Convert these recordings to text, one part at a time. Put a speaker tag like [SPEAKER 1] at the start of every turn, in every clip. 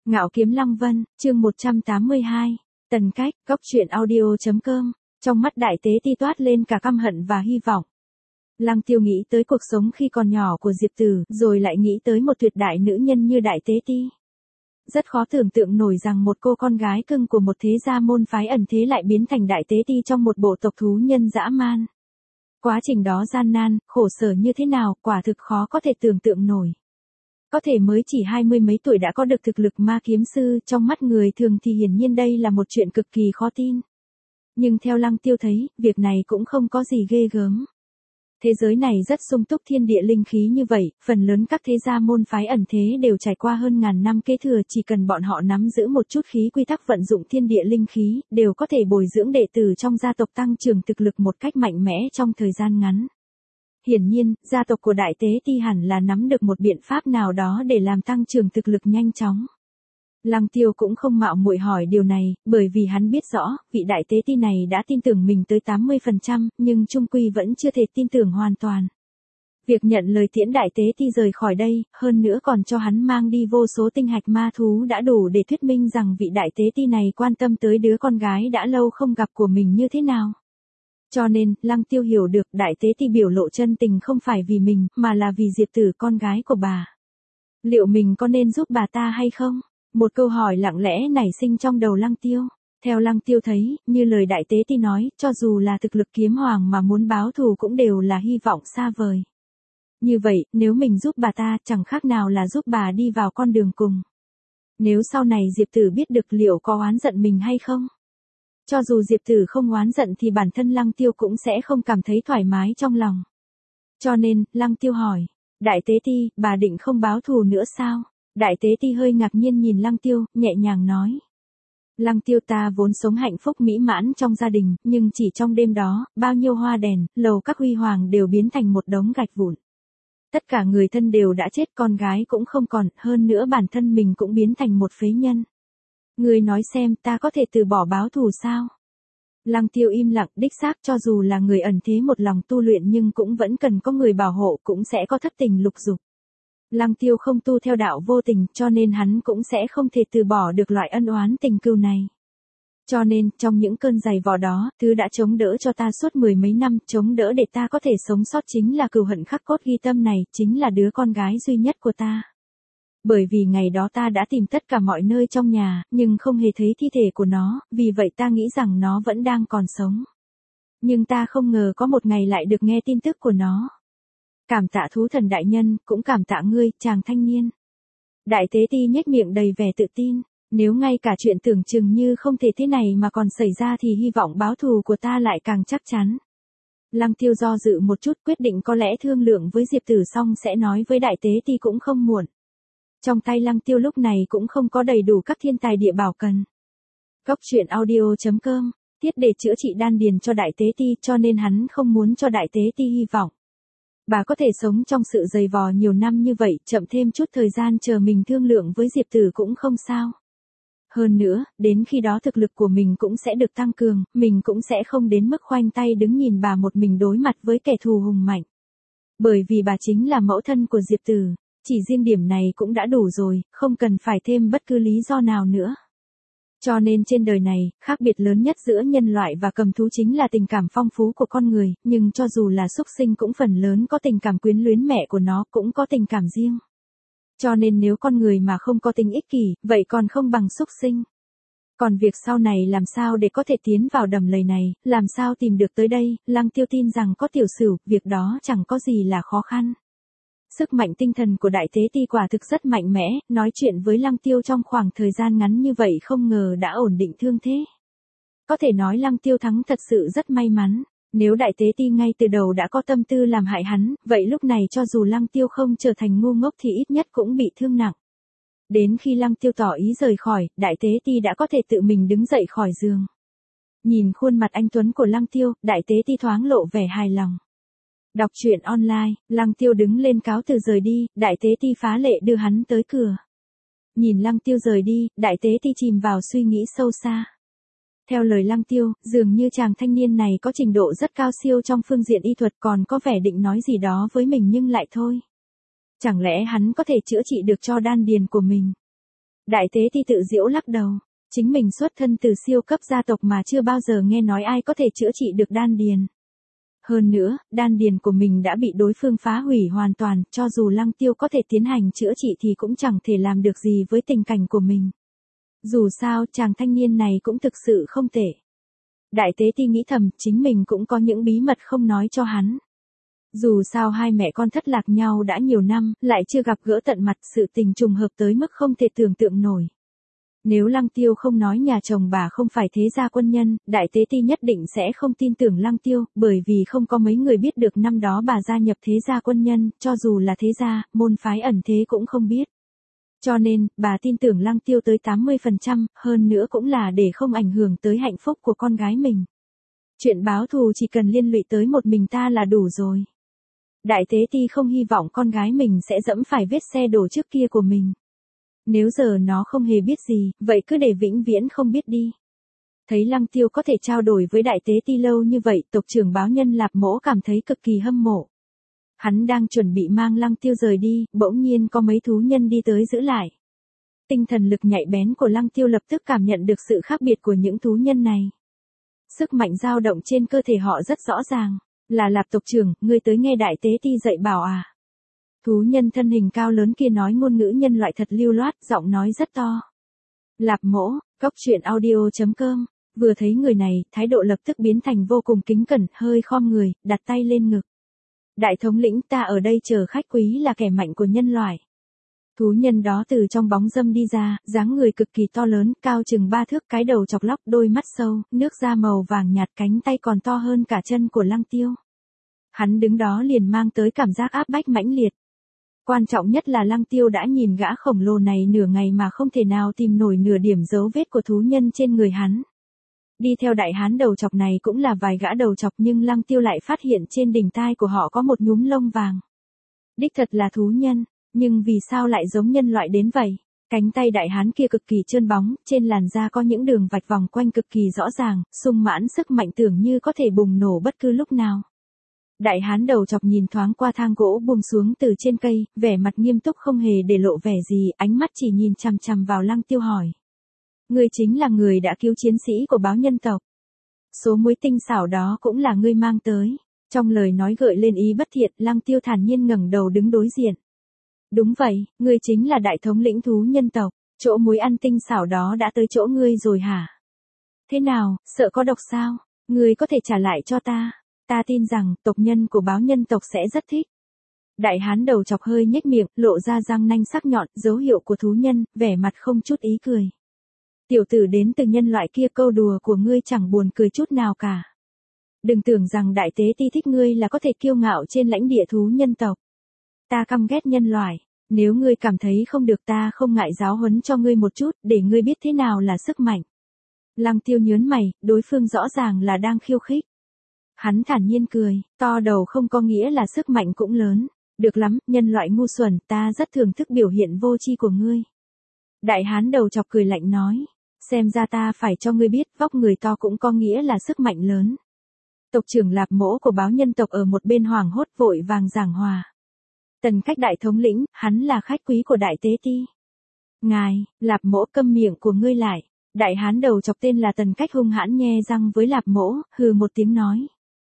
[SPEAKER 1] Ngạo Kiếm Lăng Vân, chương 182, Tần Cách, Cốc truyện audio.com, trong mắt Đại Tế Ti toát lên cả căm hận và hy vọng. Lăng Tiêu nghĩ tới cuộc sống khi còn nhỏ của Diệp Tử, rồi lại nghĩ tới một tuyệt đại nữ nhân như Đại Tế Ti. Rất khó tưởng tượng nổi rằng một cô con gái cưng của một thế gia môn phái ẩn thế lại biến thành Đại Tế Ti trong một bộ tộc thú nhân dã man. Quá trình đó gian nan, khổ sở như thế nào, quả thực khó có thể tưởng tượng nổi. Có thể mới chỉ 20 mấy tuổi đã có được thực lực ma kiếm sư, trong mắt người thường thì hiển nhiên đây là một chuyện cực kỳ khó tin. Nhưng theo Lăng Tiêu thấy, việc này cũng không có gì ghê gớm. Thế giới này rất sung túc thiên địa linh khí như vậy, phần lớn các thế gia môn phái ẩn thế đều trải qua hơn ngàn năm kế thừa, chỉ cần bọn họ nắm giữ một chút khí quy tắc vận dụng thiên địa linh khí, đều có thể bồi dưỡng đệ tử trong gia tộc tăng trưởng thực lực một cách mạnh mẽ trong thời gian ngắn. Hiển nhiên, gia tộc của Đại Tế Ti hẳn là nắm được một biện pháp nào đó để làm tăng trưởng thực lực nhanh chóng. Lăng Tiêu cũng không mạo muội hỏi điều này, bởi vì hắn biết rõ, vị Đại Tế Ti này đã tin tưởng mình tới 80%, nhưng chung quy vẫn chưa thể tin tưởng hoàn toàn. Việc nhận lời tiễn Đại Tế Ti rời khỏi đây, hơn nữa còn cho hắn mang đi vô số tinh hạch ma thú đã đủ để thuyết minh rằng vị Đại Tế Ti này quan tâm tới đứa con gái đã lâu không gặp của mình như thế nào. Cho nên, Lăng Tiêu hiểu được Đại Tế Ti biểu lộ chân tình không phải vì mình, mà là vì Diệp Tử con gái của bà. Liệu mình có nên giúp bà ta hay không? Một câu hỏi lặng lẽ nảy sinh trong đầu Lăng Tiêu. Theo Lăng Tiêu thấy, như lời Đại Tế Ti nói, cho dù là thực lực kiếm hoàng mà muốn báo thù cũng đều là hy vọng xa vời. Như vậy, nếu mình giúp bà ta, chẳng khác nào là giúp bà đi vào con đường cùng. Nếu sau này Diệp Tử biết được liệu có oán giận mình hay không? Cho dù Diệp Tử không oán giận thì bản thân Lăng Tiêu cũng sẽ không cảm thấy thoải mái trong lòng. Cho nên, Lăng Tiêu hỏi, Đại Tế Ti, bà định không báo thù nữa sao? Đại Tế Ti hơi ngạc nhiên nhìn Lăng Tiêu, nhẹ nhàng nói. Lăng Tiêu, ta vốn sống hạnh phúc mỹ mãn trong gia đình, nhưng chỉ trong đêm đó, bao nhiêu hoa đèn, lầu các huy hoàng đều biến thành một đống gạch vụn. Tất cả người thân đều đã chết, con gái cũng không còn, hơn nữa bản thân mình cũng biến thành một phế nhân. Người nói xem, ta có thể từ bỏ báo thù sao? Lăng Tiêu im lặng, đích xác cho dù là người ẩn thế một lòng tu luyện nhưng cũng vẫn cần có người bảo hộ, cũng sẽ có thất tình lục dục. Lăng Tiêu không tu theo đạo vô tình, cho nên hắn cũng sẽ không thể từ bỏ được loại ân oán tình cừu này. Cho nên, trong những cơn giày vò đó, thứ đã chống đỡ cho ta suốt 10 mấy năm, chống đỡ để ta có thể sống sót chính là cừu hận khắc cốt ghi tâm này, chính là đứa con gái duy nhất của ta. Bởi vì ngày đó ta đã tìm tất cả mọi nơi trong nhà, nhưng không hề thấy thi thể của nó, vì vậy ta nghĩ rằng nó vẫn đang còn sống. Nhưng ta không ngờ có một ngày lại được nghe tin tức của nó. Cảm tạ thú thần đại nhân, cũng cảm tạ ngươi, chàng thanh niên. Đại Tế Ti nhếch miệng đầy vẻ tự tin, nếu ngay cả chuyện tưởng chừng như không thể thế này mà còn xảy ra thì hy vọng báo thù của ta lại càng chắc chắn. Lăng Tiêu do dự một chút, quyết định có lẽ thương lượng với Diệp Tử xong sẽ nói với Đại Tế Ti cũng không muộn. Trong tay Lăng Tiêu lúc này cũng không có đầy đủ các thiên tài địa bảo cần. Cốc truyện audio.com, thiết để chữa trị đan điền cho Đại Tế Ti, cho nên hắn không muốn cho Đại Tế Ti hy vọng. Bà có thể sống trong sự dày vò nhiều năm như vậy, chậm thêm chút thời gian chờ mình thương lượng với Diệp Tử cũng không sao. Hơn nữa, đến khi đó thực lực của mình cũng sẽ được tăng cường, mình cũng sẽ không đến mức khoanh tay đứng nhìn bà một mình đối mặt với kẻ thù hùng mạnh. Bởi vì bà chính là mẫu thân của Diệp Tử. Chỉ riêng điểm này cũng đã đủ rồi, không cần phải thêm bất cứ lý do nào nữa. Cho nên trên đời này, khác biệt lớn nhất giữa nhân loại và cầm thú chính là tình cảm phong phú của con người, nhưng cho dù là súc sinh cũng phần lớn có tình cảm quyến luyến mẹ của nó, cũng có tình cảm riêng. Cho nên nếu con người mà không có tính ích kỷ, vậy còn không bằng súc sinh. Còn việc sau này làm sao để có thể tiến vào đầm lầy này, làm sao tìm được tới đây, Lăng Tiêu tin rằng có Tiểu Sửu, việc đó chẳng có gì là khó khăn. Sức mạnh tinh thần của Đại Tế Ti quả thực rất mạnh mẽ, nói chuyện với Lăng Tiêu trong khoảng thời gian ngắn như vậy không ngờ đã ổn định thương thế. Có thể nói Lăng Tiêu thắng thật sự rất may mắn, nếu Đại Tế Ti ngay từ đầu đã có tâm tư làm hại hắn, vậy lúc này cho dù Lăng Tiêu không trở thành ngu ngốc thì ít nhất cũng bị thương nặng. Đến khi Lăng Tiêu tỏ ý rời khỏi, Đại Tế Ti đã có thể tự mình đứng dậy khỏi giường. Nhìn khuôn mặt anh tuấn của Lăng Tiêu, Đại Tế Ti thoáng lộ vẻ hài lòng. Đọc truyện online, Lăng Tiêu đứng lên cáo từ rời đi, Đại Tế Ti phá lệ đưa hắn tới cửa. Nhìn Lăng Tiêu rời đi, Đại Tế Ti chìm vào suy nghĩ sâu xa. Theo lời Lăng Tiêu, dường như chàng thanh niên này có trình độ rất cao siêu trong phương diện y thuật, còn có vẻ định nói gì đó với mình nhưng lại thôi. Chẳng lẽ hắn có thể chữa trị được cho đan điền của mình? Đại tế ti tự giễu lắc đầu. Chính mình xuất thân từ siêu cấp gia tộc mà chưa bao giờ nghe nói ai có thể chữa trị được đan điền. Hơn nữa, đan điền của mình đã bị đối phương phá hủy hoàn toàn, cho dù Lăng Tiêu có thể tiến hành chữa trị thì cũng chẳng thể làm được gì với tình cảnh của mình. Dù sao, chàng thanh niên này cũng thực sự không tệ. Đại tế ti nghĩ thầm, chính mình cũng có những bí mật không nói cho hắn. Dù sao hai mẹ con thất lạc nhau đã nhiều năm, lại chưa gặp gỡ tận mặt, sự tình trùng hợp tới mức không thể tưởng tượng nổi. Nếu Lăng Tiêu không nói nhà chồng bà không phải thế gia quân nhân, đại tế ti nhất định sẽ không tin tưởng Lăng Tiêu, bởi vì không có mấy người biết được năm đó bà gia nhập thế gia quân nhân, cho dù là thế gia, môn phái ẩn thế cũng không biết. Cho nên, bà tin tưởng Lăng Tiêu tới 80%, hơn nữa cũng là để không ảnh hưởng tới hạnh phúc của con gái mình. Chuyện báo thù chỉ cần liên lụy tới một mình ta là đủ rồi. Đại tế ti không hy vọng con gái mình sẽ dẫm phải vết xe đổ trước kia của mình. Nếu giờ nó không hề biết gì, vậy cứ để vĩnh viễn không biết đi. Thấy Lăng Tiêu có thể trao đổi với đại tế ti lâu như vậy, tộc trưởng báo nhân Lạp Mỗ cảm thấy cực kỳ hâm mộ. Hắn đang chuẩn bị mang Lăng Tiêu rời đi, bỗng nhiên có mấy thú nhân đi tới giữ lại. Tinh thần lực nhạy bén của Lăng Tiêu lập tức cảm nhận được sự khác biệt của những thú nhân này. Sức mạnh dao động trên cơ thể họ rất rõ ràng. Là Lạp tộc trưởng, ngươi tới nghe đại tế ti dạy bảo à? Thú nhân thân hình cao lớn kia nói ngôn ngữ nhân loại thật lưu loát, giọng nói rất to. Lạp Mỗ, coctruyện.audio.com, vừa thấy người này, thái độ lập tức biến thành vô cùng kính cẩn, hơi khom người, đặt tay lên ngực. Đại thống lĩnh, ta ở đây chờ khách quý là kẻ mạnh của nhân loại. Thú nhân đó từ trong bóng râm đi ra, dáng người cực kỳ to lớn, cao chừng 3 thước, cái đầu chọc lóc, đôi mắt sâu, nước da màu vàng nhạt, cánh tay còn to hơn cả chân của Lăng Tiêu. Hắn đứng đó liền mang tới cảm giác áp bách mãnh liệt. Quan trọng nhất là Lăng Tiêu đã nhìn gã khổng lồ này nửa ngày mà không thể nào tìm nổi nửa điểm dấu vết của thú nhân trên người hắn. Đi theo đại hán đầu chọc này cũng là vài gã đầu chọc nhưng Lăng Tiêu lại phát hiện trên đỉnh tai của họ có một nhúm lông vàng. Đích thật là thú nhân, nhưng vì sao lại giống nhân loại đến vậy? Cánh tay đại hán kia cực kỳ trơn bóng, trên làn da có những đường vạch vòng quanh cực kỳ rõ ràng, sung mãn sức mạnh tưởng như có thể bùng nổ bất cứ lúc nào. Đại hán đầu chọc nhìn thoáng qua thang gỗ buông xuống từ trên cây, vẻ mặt nghiêm túc không hề để lộ vẻ gì, ánh mắt chỉ nhìn chằm chằm vào Lăng Tiêu hỏi. Ngươi chính là người đã cứu chiến sĩ của báo nhân tộc. Số muối tinh xảo đó cũng là ngươi mang tới. Trong lời nói gợi lên ý bất thiện, Lăng Tiêu thản nhiên ngẩng đầu đứng đối diện. Đúng vậy, ngươi chính là đại thống lĩnh thú nhân tộc, chỗ muối ăn tinh xảo đó đã tới chỗ ngươi rồi hả? Thế nào, sợ có độc sao? Ngươi có thể trả lại cho ta. Ta tin rằng, tộc nhân của báo nhân tộc sẽ rất thích. Đại hán đầu chọc hơi nhếch miệng, lộ ra răng nanh sắc nhọn, dấu hiệu của thú nhân, vẻ mặt không chút ý cười. Tiểu tử đến từ nhân loại kia, câu đùa của ngươi chẳng buồn cười chút nào cả. Đừng tưởng rằng đại tế ti thích ngươi là có thể kiêu ngạo trên lãnh địa thú nhân tộc. Ta căm ghét nhân loại, nếu ngươi cảm thấy không được ta không ngại giáo huấn cho ngươi một chút, để ngươi biết thế nào là sức mạnh. Lăng Tiêu nhớn mày, đối phương rõ ràng là đang khiêu khích. Hắn thản nhiên cười, to đầu không có nghĩa là sức mạnh cũng lớn. Được lắm, nhân loại ngu xuẩn, ta rất thưởng thức biểu hiện vô tri của ngươi. Đại hán đầu chọc cười lạnh nói, xem ra ta phải cho ngươi biết, vóc người to cũng có nghĩa là sức mạnh lớn. Tộc trưởng Lạp Mỗ của báo nhân tộc ở một bên hoảng hốt vội vàng giảng hòa. Tần Cách đại thống lĩnh, hắn là khách quý của đại tế ti. Ngài, Lạp Mỗ câm miệng của ngươi lại. Đại hán đầu chọc tên là Tần Cách hung hãn nhe răng với Lạp Mỗ, hừ một tiếng nói.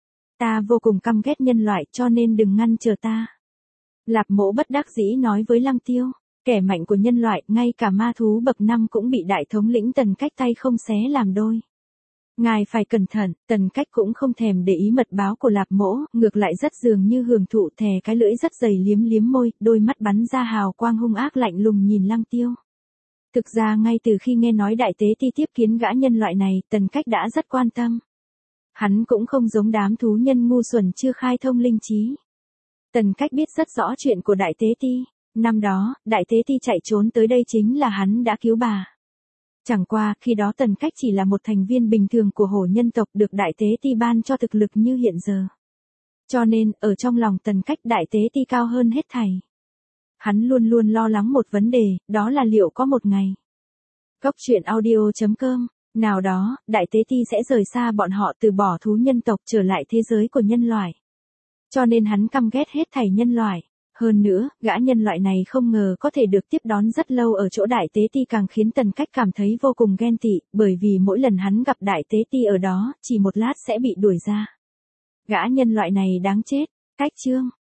[SPEAKER 1] Ta vô cùng căm ghét nhân loại cho nên đừng ngăn trở ta. Lạp Mỗ bất đắc dĩ nói với Lăng Tiêu, kẻ mạnh của nhân loại, ngay cả ma thú bậc 5 cũng bị đại thống lĩnh Tần Cách tay không xé làm đôi. Ngài phải cẩn thận, Tần Cách cũng không thèm để ý mật báo của Lạp Mỗ, ngược lại rất dường như hưởng thụ, thè cái lưỡi rất dày liếm liếm môi, đôi mắt bắn ra hào quang hung ác lạnh lùng nhìn Lăng Tiêu. Thực ra ngay từ khi nghe nói đại tế ti tiếp kiến gã nhân loại này, Tần Cách đã rất quan tâm. Hắn cũng không giống đám thú nhân ngu xuẩn chưa khai thông linh trí. Tần Cách biết rất rõ chuyện của đại tế ti. Năm đó, đại tế ti chạy trốn tới đây chính là hắn đã cứu bà. Chẳng qua, khi đó Tần Cách chỉ là một thành viên bình thường của hổ nhân tộc được đại tế ti ban cho thực lực như hiện giờ. Cho nên, ở trong lòng Tần Cách đại tế ti cao hơn hết thảy. Hắn luôn luôn lo lắng một vấn đề, đó là liệu có một ngày. Coctruyện.audio.com, nào đó, đại tế ti sẽ rời xa bọn họ từ bỏ thú nhân tộc trở lại thế giới của nhân loại. Cho nên hắn căm ghét hết thảy nhân loại. Hơn nữa, gã nhân loại này không ngờ có thể được tiếp đón rất lâu ở chỗ Đại Tế Ti càng khiến Tần Cách cảm thấy vô cùng ghen tị, bởi vì mỗi lần hắn gặp Đại Tế Ti ở đó, chỉ một lát sẽ bị đuổi ra. Gã nhân loại này đáng chết. Cách chương